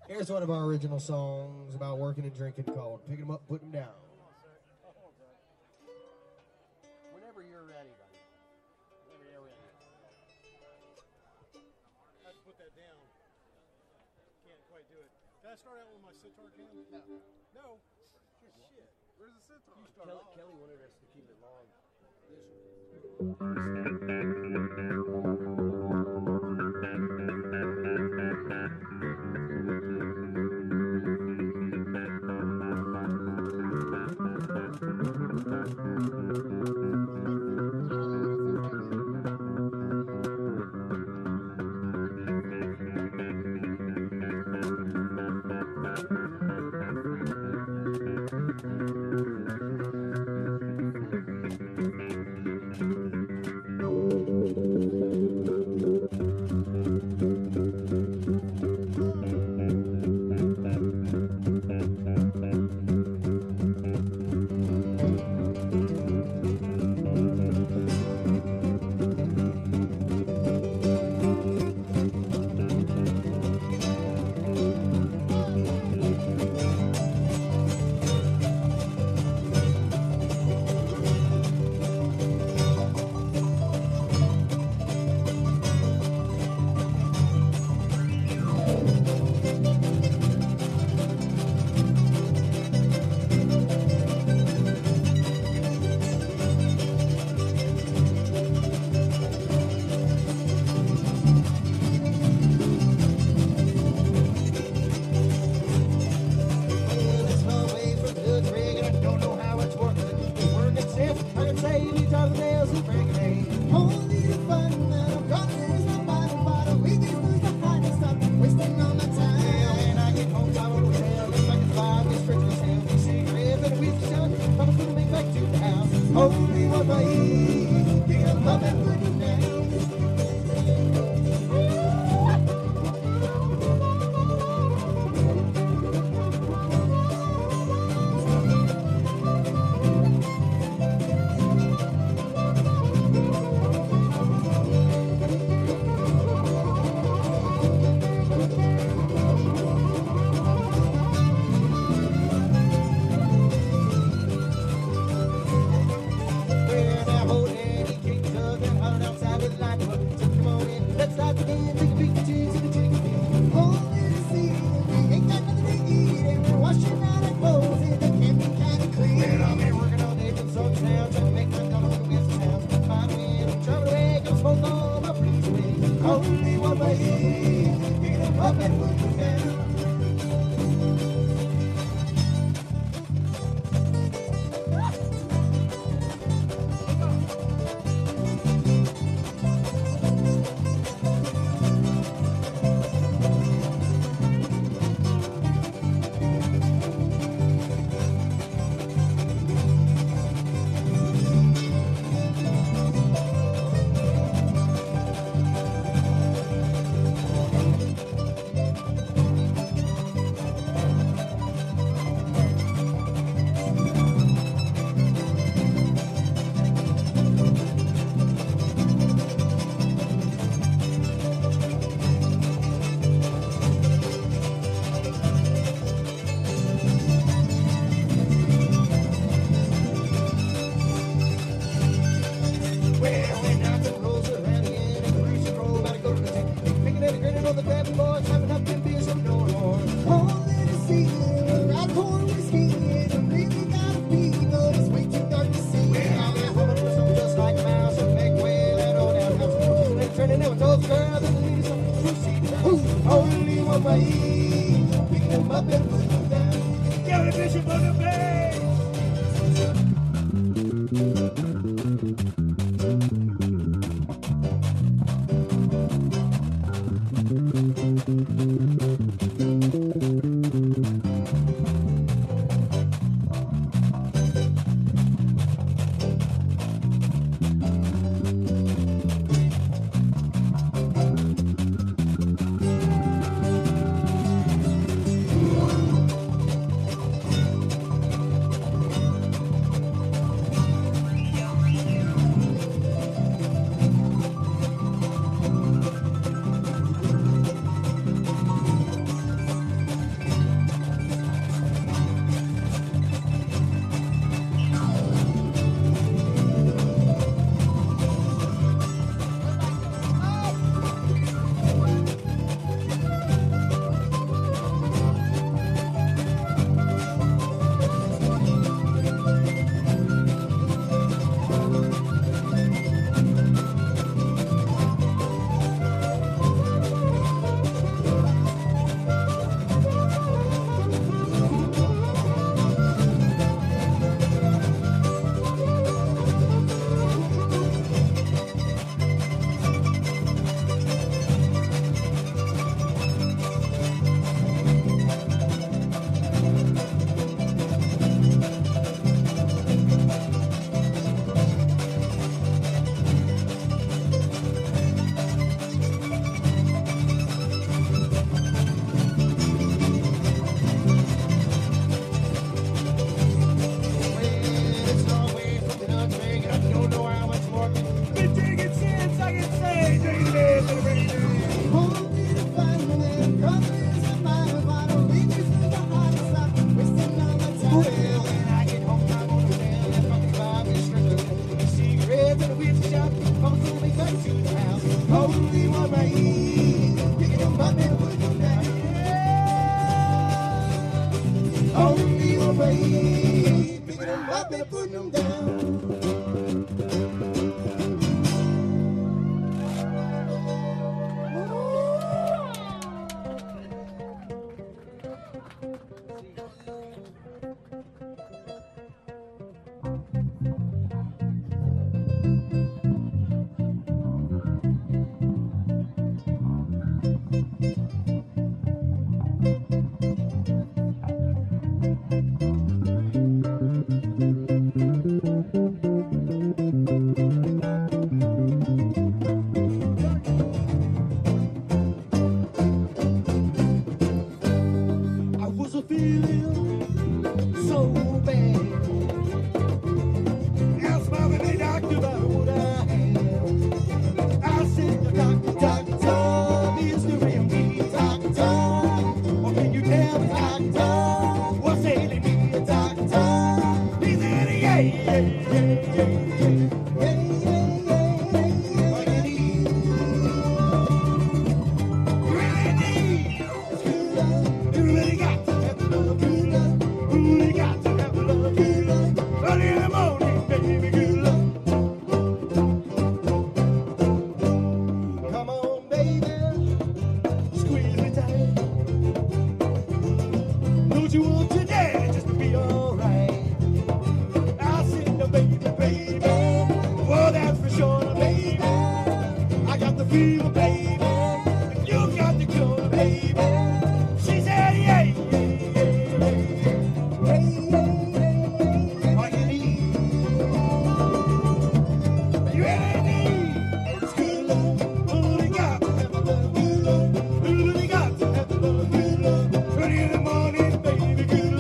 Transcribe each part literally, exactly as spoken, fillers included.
Here's one of our original songs about working and drinking called Picking 'em Up, Putting 'em Down. Whenever you're ready, buddy. Whenever you're ready. I have to put that down. Can't quite do it. Can I start out with my sitar, Ken? No. No? Shit. Where's the sitar? You start Kelly, off. Kelly wanted us to keep it long. I was a feeling so bad. Asked my baby doctor about what I had. I said, doctor, doctor, is there any doctor? Or can you tell me, doctor, what's ailing me, doctor? He said, yeah, yeah, yeah, yeah, yeah. Fever, baby, and you got the cure, baby. She said, yeah, yeah, yeah, yeah. All you need, you really need is good love. Only got to have love, good love. Only got to have love, good love. Early in the morning, baby, good love.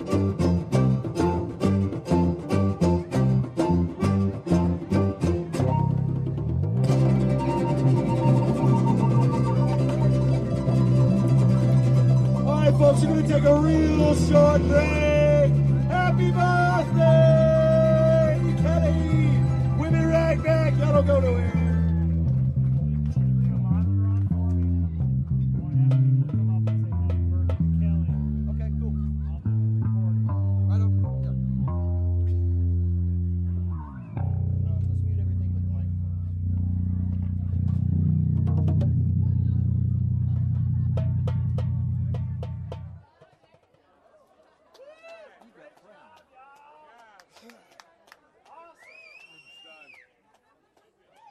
All right, folks, we're going to take a real short break. Happy birthday, Kelly! We'll be right back. Y'all don't go nowhere.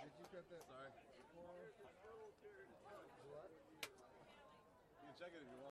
Sorry. You can check it if you want.